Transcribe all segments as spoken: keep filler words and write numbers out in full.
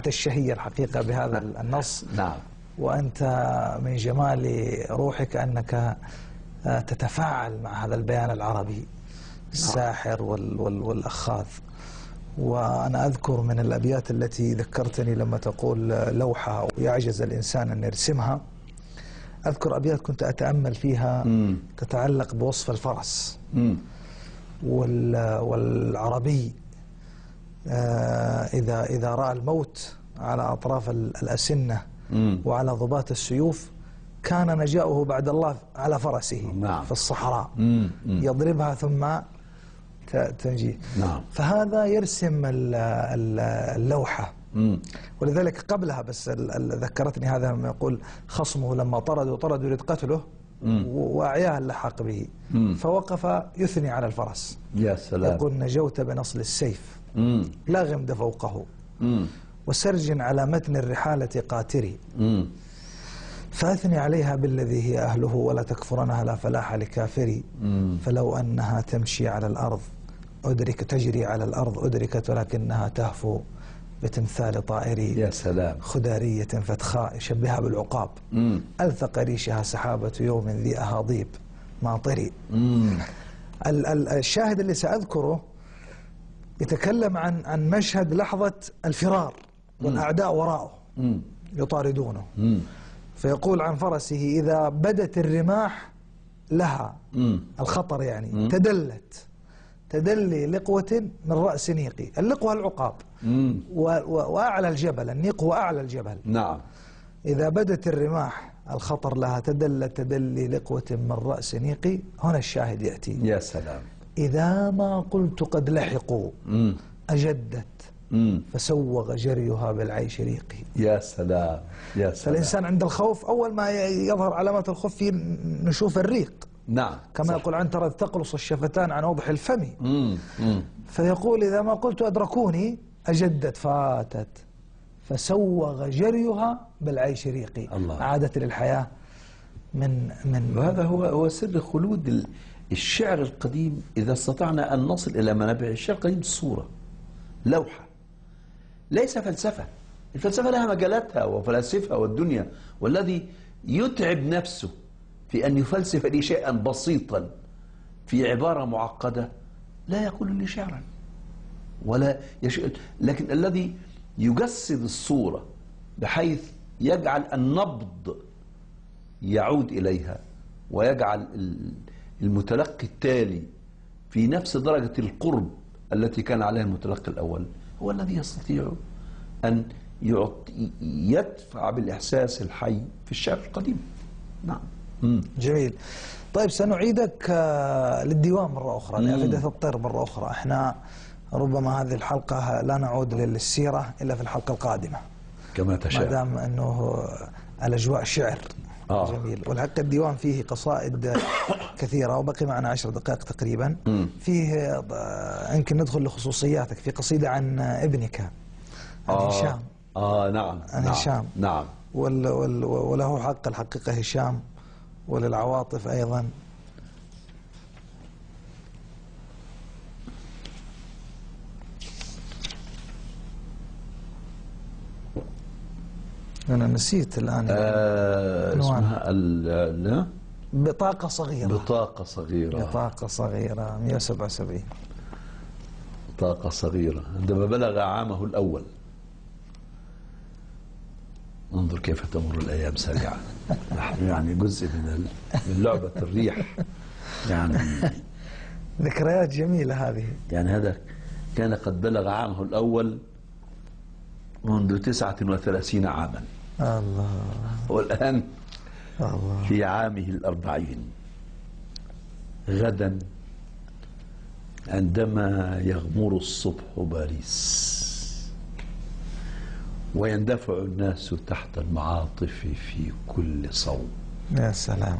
أثرت الشهية الحقيقة بهذا النص. نعم. وأنت من جمال روحك أنك تتفاعل مع هذا البيان العربي الساحر وال وال والأخاذ. وأنا أذكر من الأبيات التي ذكرتني لما تقول لوحة ويعجز الإنسان أن يرسمها، أذكر أبيات كنت أتأمل فيها م. تتعلق بوصف الفرس م. والعربي إذا إذا رأى الموت على أطراف الأسنة م. وعلى ضباط السيوف كان نجاؤه بعد الله على فرسه. نعم. في الصحراء م. م. يضربها ثم تنجي. نعم. فهذا يرسم اللوحة م. ولذلك قبلها بس ذكرتني هذا لما يقول خصمه لما طردوا طردوا يريد قتله وأعياه اللحاق به م. فوقف يثني على الفرس. يا سلام. يقول نجوت بنصل السيف م. لا غمد فوقه م. وسرج على متن الرحالة قاتري م. فأثني عليها بالذي هي أهله ولا تكفرنها لا فلاح لكافري م. فلو أنها تمشي على الأرض أدرك تجري على الأرض أدركت ولكنها تهفو بتمثال طائري. يا سلام. خدارية فتخاء يشبهها بالعقاب م. ألثق ريشها سحابة يوم ذي أهاضيب ماطري. الشاهد اللي سأذكره يتكلم عن عن مشهد لحظة الفرار والأعداء وراءه م. يطاردونه م. فيقول عن فرسه إذا بدت الرماح لها م. الخطر يعني م. تدلت تدلي لقوة من رأس نيقي. اللقوة العقاب وأعلى الجبل، النيق هو أعلى الجبل. نعم. إذا بدت الرماح الخطر لها تدلت تدلي لقوة من رأس نيقي. هنا الشاهد يأتي. يا سلام. إذا ما قلت قد لحقوا مم. أجدت مم. فسوغ جريها بالعيش ريقي. يا سلام. يا سلام. فالإنسان عند الخوف أول ما يظهر علامات الخوف في نشوف الريق. نعم. كما صح. يقول عنترة تقلص الشفتان عن وضح الفم. مم. مم. فيقول إذا ما قلت أدركوني أجدت فاتت فسوغ جريها بالعيش ريقي. الله. عادت للحياة من من وهذا هو هو سر خلود الشعر القديم. إذا استطعنا أن نصل إلى منابع الشعر القديم الصورة لوحة ليس فلسفة. الفلسفة لها مجالاتها وفلاسفها والدنيا، والذي يتعب نفسه في أن يفلسف لي شيئا بسيطا في عبارة معقدة لا يقول لي شعرا ولا يش... لكن الذي يجسد الصورة بحيث يجعل النبض يعود إليها ويجعل المتلقي التالي في نفس درجة القرب التي كان عليها المتلقي الأول هو الذي يستطيع أن يدفع بالإحساس الحي في الشعر القديم. نعم. مم. جميل. طيب سنعيدك للديوان مرة أخرى لأفئدة الطير مرة أخرى. احنا ربما هذه الحلقة لا نعود للسيرة إلا في الحلقة القادمة كما تشاء ما دام أنه الأجواء شعر. آه. جميل. والحق الديوان فيه قصائد كثيرة وبقي معنا عشر دقائق تقريبا. م. فيه يمكن ندخل لخصوصياتك في قصيدة عن ابنك عن آه. هشام. آه نعم. عن نعم. هشام. نعم. وال وال وله حق الحقيقة هشام وللعواطف أيضا. أنا نسيت الآن. آه اسمها لا بطاقة صغيرة. بطاقة صغيرة. بطاقة صغيرة مئة وسبعة وسبعين. بطاقة صغيرة عندما بلغ عامه الأول. انظر كيف تمر الأيام سريعا. نحن يعني جزء من من لعبة الريح يعني. ذكريات جميلة هذه. يعني هذا كان قد بلغ عامه الأول منذ تسعة وثلاثين عاما. الله. والآن الله. في عامه الأربعين. غدا عندما يغمر الصبح باريس ويندفع الناس تحت المعاطف في كل صوب. يا سلام.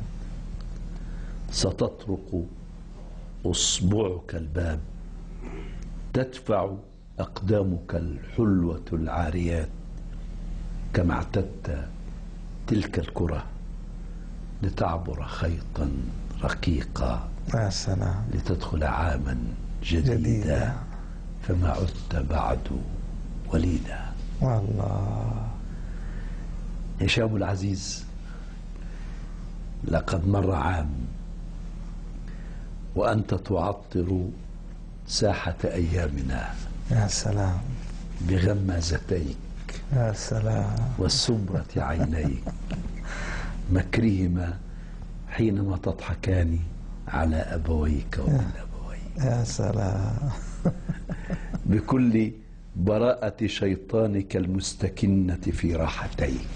ستطرق أصبعك الباب تدفع أقدامك الحلوة العاريات كما اعتدت تلك الكرة لتعبر خيطا رقيقا. يا سلام. لتدخل عاما جديدا, جديدة. فما عدت بعد وليدا. والله هشام العزيز، لقد مر عام وأنت تعطر ساحة أيامنا. يا سلام. بغمازتيك يا سلام وسمرة عينيك، مكرهما حينما تضحكان على أبويك ومن أبويك. يا سلام. بكل براءة شيطانك المستكنة في راحتيك،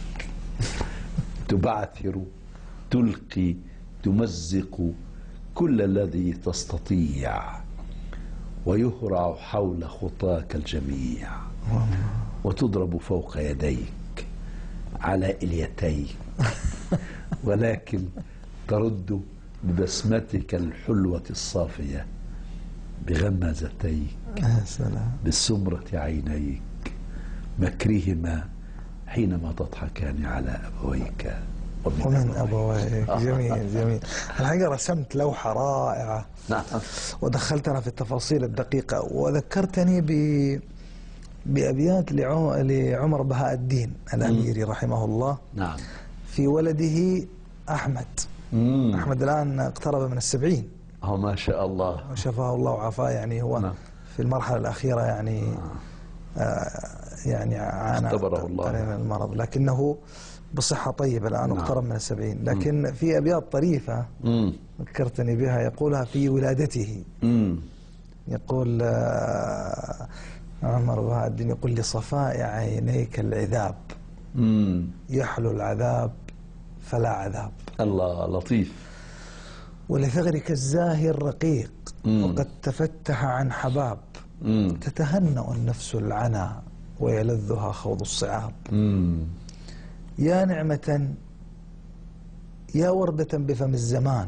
تبعثر، تلقي، تمزق كل الذي تستطيع، ويهرع حول خطاك الجميع، وتضرب فوق يديك على إليتيك، ولكن ترد ببسمتك الحلوة الصافية، بغمازتيك، يا سلام، بسمرة عينيك، مكرهما حينما تضحكان على أبويك ومن, ومن أبويك. أبويك. جميل جميل. الحقيقة رسمت لوحة رائعة. نعم. ودخلتنا في التفاصيل الدقيقة، وذكرتني ب بأبيات لعمر بهاء الدين الأميري رحمه الله. نعم. في ولده أحمد. مم. أحمد الآن اقترب من السبعين. أو ما شاء الله. وشفاه الله وعافاه. يعني هو نعم. في المرحلة الأخيرة يعني آه. آه يعني عانى اختبره الله من المرض، لكنه بصحة طيبة الآن. نعم. اقترب من السبعين. لكن مم. في أبيات طريفة مم. ذكرتني بها، يقولها في ولادته. مم. يقول آه عمر بهاء الدين، يقول: لصفاء عينيك العذاب، مم. يحلو العذاب فلا عذاب. الله لطيف. ولثغرك الزاهي الرقيق، مم. وقد تفتح عن حباب، مم. تتهنأ النفس العنا ويلذها خوض الصعاب. مم. يا نعمة، يا وردة بفم الزمان،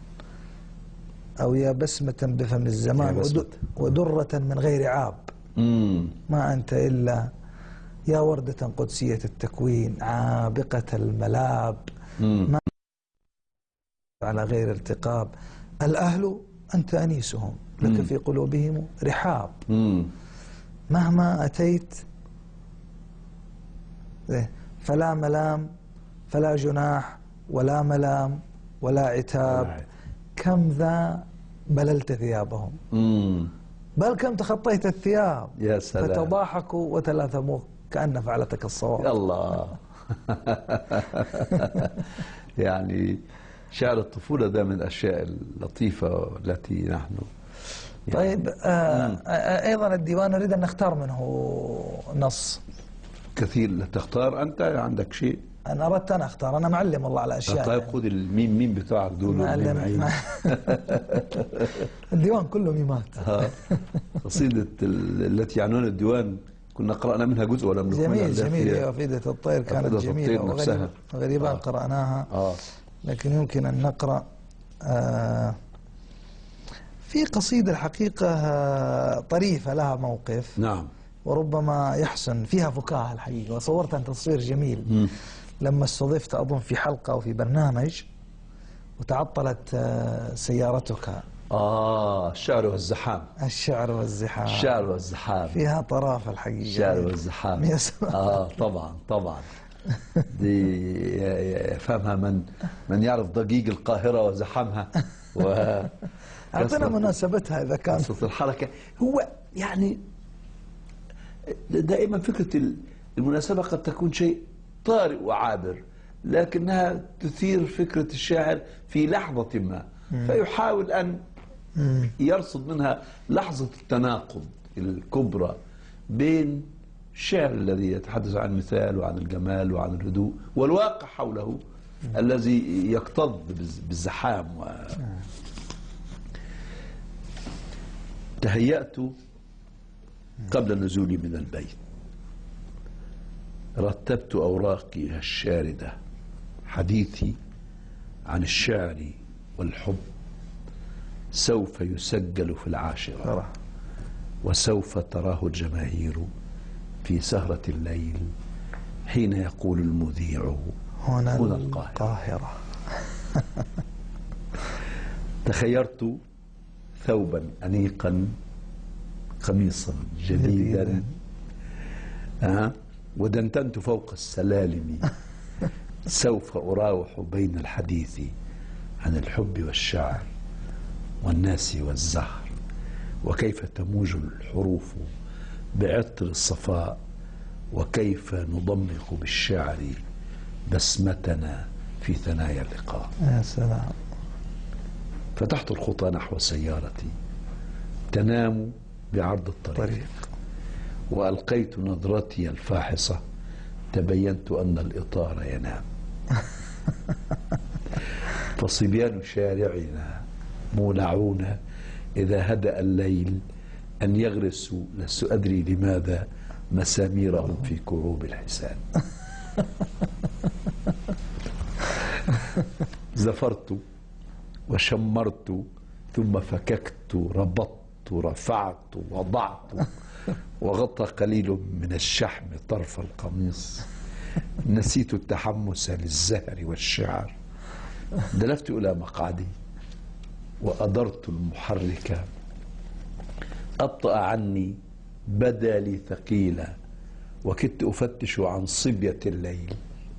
أو يا بسمة بفم الزمان، ودرة من غير عاب. مم. ما أنت إلا يا وردة قدسية التكوين، عابقة الملاب، مم. ما على غير ارتقاب. الأهل أنت أنيسهم، لك مم. في قلوبهم رحاب. مم. مهما أتيت فلا ملام، فلا جناح، ولا ملام، ولا عتاب. كم ذا بللت ثيابهم، مم. بل كم تخطيت الثياب. يا سلام. فتضاحكوا وتلاثموا كأن فعلتك الصواب. الله. يعني شعر الطفولة ده من الأشياء اللطيفة التي نحن يعني. طيب آه أيضا الديوان نريد أن نختار منه نص كثير. تختار أنت؟ عندك شيء؟ أنا أردت أن أختار. أنا معلم والله على أشياء. طيب خذ الميم ميم بتاعك دول. معلم. الديوان كله ميمات. قصيدة التي يعنون الديوان كنا قرأنا منها جزء ولم نكملها. جميل جميل. وفيدة الطير كانت جميلة وغريبة, وغريبة آه. قرأناها. آه. لكن يمكن أن نقرأ آه في قصيدة الحقيقة طريفة لها موقف. نعم. وربما يحسن فيها فكاهة الحقيقة، وصورتها تصوير جميل. م. لما استضفت أظن في حلقة أو في برنامج، وتعطلت سيارتك. آه الشعر والزحام. الشعر والزحام. الشعر والزحام فيها طرافة الحقيقة. الشعر والزحام. آه طبعا طبعا. دي يفهمها من من يعرف ضجيج القاهرة وزحامها. و أعطينا مناسبتها إذا كان. قصة الحركة هو يعني دائما فكرة المناسبة قد تكون شيء طارئ وعابر، لكنها تثير فكرة الشاعر في لحظة ما، فيحاول أن يرصد منها لحظة التناقض الكبرى بين الشعر الذي يتحدث عن المثال وعن الجمال وعن الهدوء والواقع حوله الذي يكتظ بالزحام. و... تهيأت قبل نزولي من البيت، رتبت أوراقي الشاردة، حديثي عن الشعر والحب سوف يسجل في العاشرة، وسوف تراه الجماهير في سهرة الليل حين يقول المذيع هنا, هنا القاهرة, القاهرة. تخيرت ثوبا أنيقا، قميصا جديدا، أه؟ ودندنت فوق السلالم سوف أراوح بين الحديث عن الحب والشعر والناس والزهر، وكيف تموج الحروف بعطر الصفاء، وكيف نضمخ بالشعر بسمتنا في ثنايا اللقاء. يا سلام. فتحت الخطى نحو سيارتي تنام بعرض الطريق طريق. وألقيت نظرتي الفاحصة، تبينت أن الإطار ينام. فصبيان شارعنا مولعون إذا هدأ الليل أن يغرسوا، لست أدري لماذا، مساميرهم في كروب الحسان. زفرت وشمرت ثم فككت، ربطت، رفعت، وضعت، وغطى قليل من الشحم طرف القميص. نسيت التحمس للزهر والشعر. دلفت إلى مقعدي وأدرت المحرك، أبطأ عني، بدا لي ثقيلا، وكدت أفتش عن صبية الليل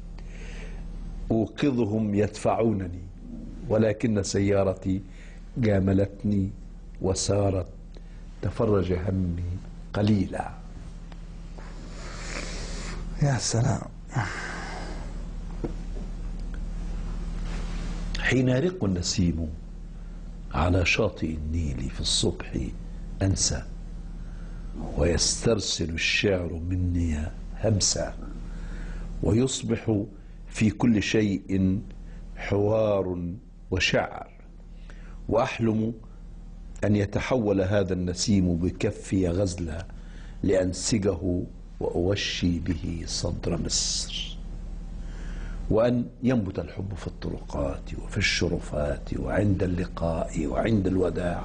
أوقظهم يدفعونني، ولكن سيارتي جاملتني وسارت، تفرج همي قليلا. يا سلام. حين يرق النسيم على شاطئ النيل في الصبح أنسى، ويسترسل الشعر مني همسا، ويصبح في كل شيء حوار وشعر، وأحلم أن يتحول هذا النسيم بكفي غزلا لأنسجه وأوشي به صدر مصر، وأن ينبت الحب في الطرقات وفي الشرفات وعند اللقاء وعند الوداع.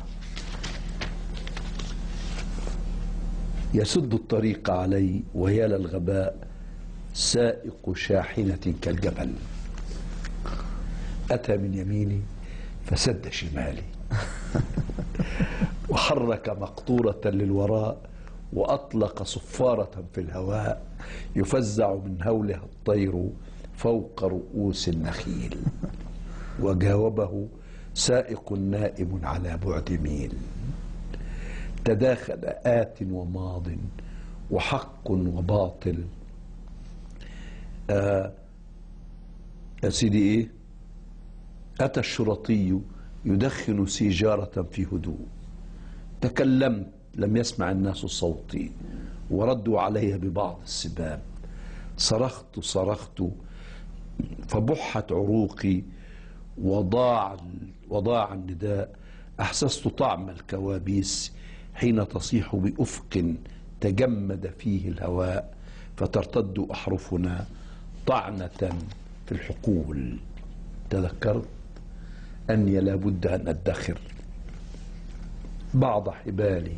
يسد الطريق علي ويا للغباء سائق شاحنة كالجبل، أتى من يميني فسد شمالي، وحرك مقطورة للوراء، وأطلق صفارة في الهواء يفزع من هولها الطير فوق رؤوس النخيل، وجاوبه سائق نائم على بعد ميل. تداخل آت وماض وحق وباطل. آه يا سيدي إيه؟ أتى الشرطي يدخن سيجارة في هدوء. تكلمت لم يسمع الناس صوتي، وردوا علي ببعض السباب. صرخت صرخت فبحت عروقي، وضاع وضاع النداء. أحسست طعم الكوابيس حين تصيح بأفق تجمد فيه الهواء، فترتد أحرفنا طعنة في الحقول. تذكرت أني لابد أن أدخر بعض حبالي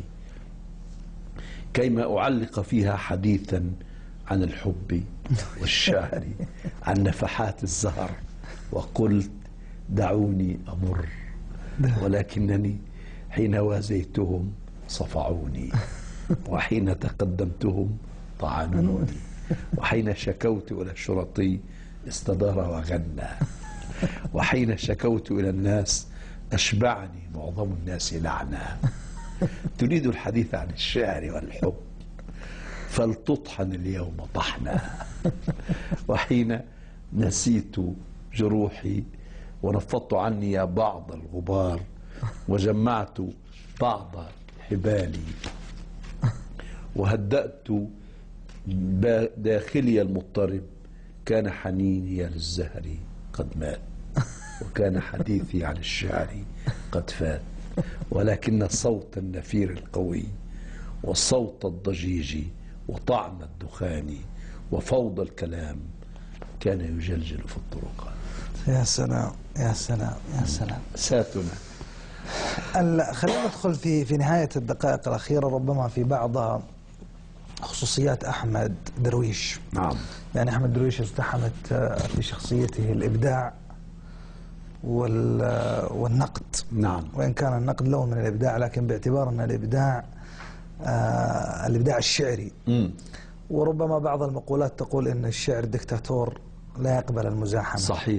كيما أعلق فيها حديثا عن الحب والشعر، عن نفحات الزهر. وقلت دعوني أمر، ولكنني حين وازيتهم صفعوني، وحين تقدمتهم طعنوني، وحين شكوت إلى الشرطي استدار وغنى، وحين شكوت إلى الناس أشبعني معظم الناس لعنة. تريد الحديث عن الشعر والحب، فلتطحن اليوم طحنا. وحين نسيت جروحي ونفضت عني بعض الغبار، وجمعت بعض حبالي، وهدأت داخلي المضطرب، كان حنيني للزهر قد مات، وكان حديثي عن الشعر قد فات، ولكن الصوت النفير القوي والصوت الضجيج وطعم الدخان وفوضى الكلام كان يجلجل في الطرقات. يا سلام يا سلام يا سلام. ساتنا. خلينا ندخل في في نهاية الدقائق الأخيرة ربما في بعض خصوصيات أحمد درويش. نعم. يعني أحمد درويش ازدحمت في شخصيته الإبداع والنقد. نعم. وإن كان النقد له من الإبداع، لكن باعتبار أن الإبداع آه الإبداع الشعري. م. وربما بعض المقولات تقول إن الشعر دكتاتور لا يقبل المزاحمة. صحيح.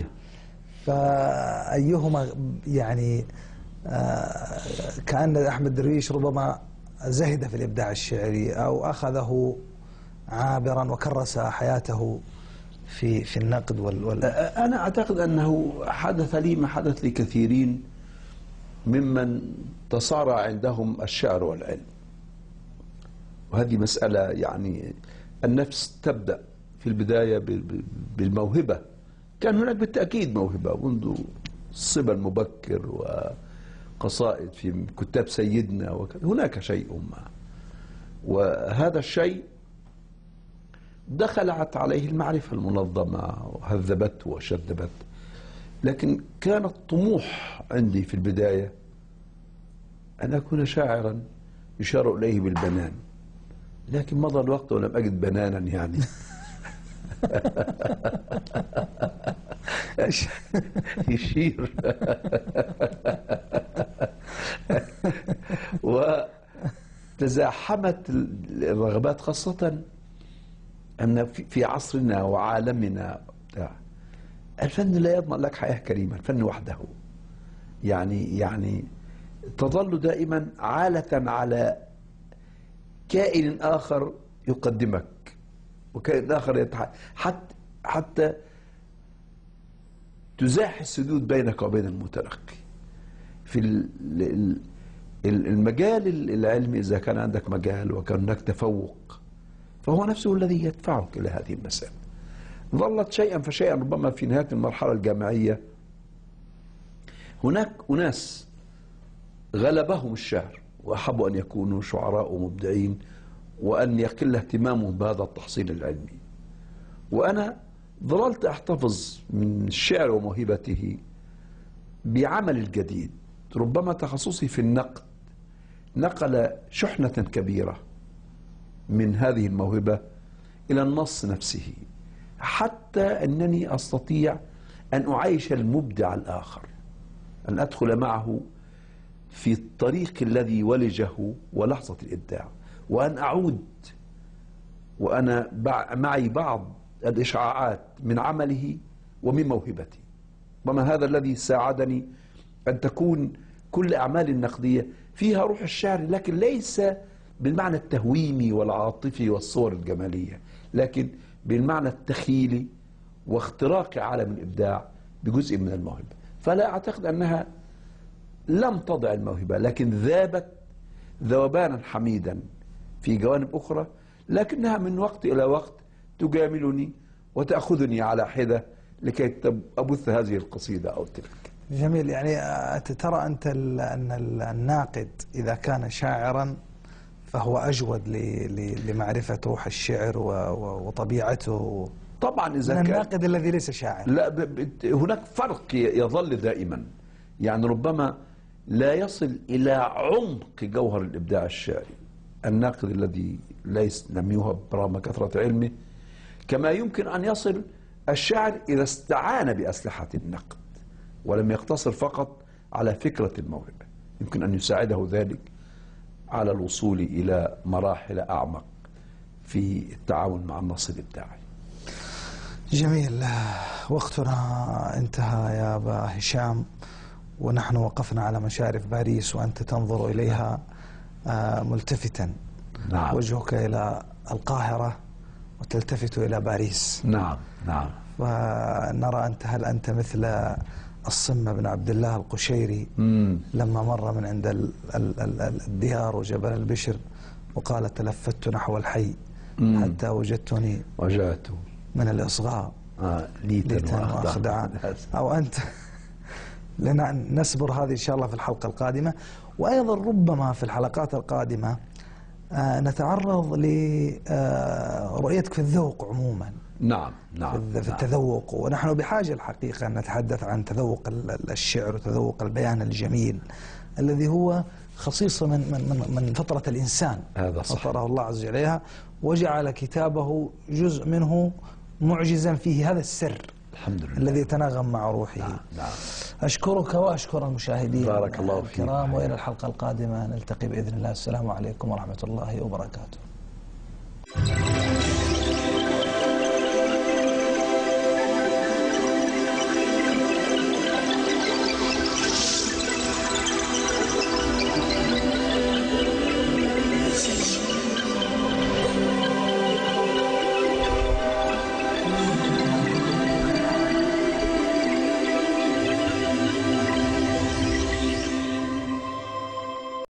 فأيهما يعني آه كأن أحمد درويش ربما زهد في الإبداع الشعري أو أخذه عابرا وكرس حياته في في النقد وال, وال أنا أعتقد أنه حدث لي ما حدث لكثيرين ممن تصارع عندهم الشعر والعلم، وهذه مسألة يعني النفس تبدأ في البداية بالموهبة. كان هناك بالتأكيد موهبة منذ الصبا المبكر وقصائد في كتاب سيدنا، وكذا هناك شيء ما، وهذا الشيء دخلت عليه المعرفة المنظمة وهذبته وشذبته. لكن كان الطموح عندي في البداية أن أكون شاعرا يشار إليه بالبنان، لكن مضى الوقت ولم أجد بنانا يعني يشير وتزاحمت الرغبات، خاصة أن في عصرنا وعالمنا الفن لا يضمن لك حياة كريمة، الفن وحده يعني يعني تظل دائما عالة على كائن آخر يقدمك وكائن آخر يتح... حتى حتى تزاح السدود بينك وبين المتلقي. في المجال العلمي إذا كان عندك مجال وكان هناك تفوق فهو نفسه الذي يدفعك إلى هذه المسألة. ظلت شيئا فشيئا، ربما في نهاية المرحلة الجامعية هناك أناس غلبهم الشعر وأحبوا أن يكونوا شعراء ومبدعين وأن يقل اهتمامهم بهذا التحصيل العلمي، وأنا ظللت أحتفظ من الشعر وموهبته بعمل الجديد. ربما تخصصي في النقد نقل شحنة كبيرة من هذه الموهبة إلى النص نفسه، حتى أنني أستطيع أن أعيش المبدع الآخر، أن أدخل معه في الطريق الذي ولجه ولحظة الإبداع، وأن أعود وأنا معي بعض الإشعاعات من عمله ومن موهبتي. وما هذا الذي ساعدني أن تكون كل أعمال النقدية فيها روح الشعر، لكن ليس بالمعنى التهويمي والعاطفي والصور الجمالية، لكن بالمعنى التخيلي واختراق عالم الإبداع بجزء من الموهبة. فلا أعتقد أنها لم تضع الموهبة، لكن ذابت ذوبانا حميدا في جوانب أخرى، لكنها من وقت إلى وقت تجاملني وتأخذني على حدة لكي أبث هذه القصيدة أو تلك. جميل. يعني ترى أنت أن الناقد إذا كان شاعرا فهو أجود لمعرفة روح الشعر وطبيعته طبعا إذا من كان الناقد الذي ليس شاعر. لا، هناك فرق يظل دائما، يعني ربما لا يصل إلى عمق جوهر الإبداع الشعري الناقد الذي ليس لم يوهب رغم كثرة علمه، كما يمكن أن يصل الشاعر إذا استعان بأسلحة النقد ولم يقتصر فقط على فكرة الموهبة، يمكن أن يساعده ذلك على الوصول إلى مراحل أعمق في التعاون مع النص الإبداعي. جميل. وقتنا انتهى يا أبا هشام، ونحن وقفنا على مشارف باريس وأنت تنظر إليها ملتفتا. نعم. وجهك إلى القاهرة وتلتفت إلى باريس. نعم نعم. ونرى أنت هل أنت مثل الصمة بن عبد الله القشيري مم. لما مر من عند ال ال ال الديار وجبل البشر وقال تلفت نحو الحي مم. حتى وجدتني وجدت من الإصغاء آه ليتا وأخدعا. أو أنت لنا نسبر هذه إن شاء الله في الحلقة القادمة، وأيضا ربما في الحلقات القادمة آه نتعرض لرؤيتك في الذوق عموما. نعم نعم. في التذوق، ونحن بحاجة الحقيقة أن نتحدث عن تذوق الشعر وتذوق البيان الجميل الذي هو خصيصة من من من فطرة الإنسان. هذا صحيح. فطره الله عز وجل عليها وجعل كتابه جزء منه معجزا فيه هذا السر الحمد لله الذي يتناغم مع روحه. نعم نعم. أشكرك وأشكر المشاهدين بارك الله فيك الكرام، وإلى الحلقة القادمة نلتقي بإذن الله. السلام عليكم ورحمة الله وبركاته.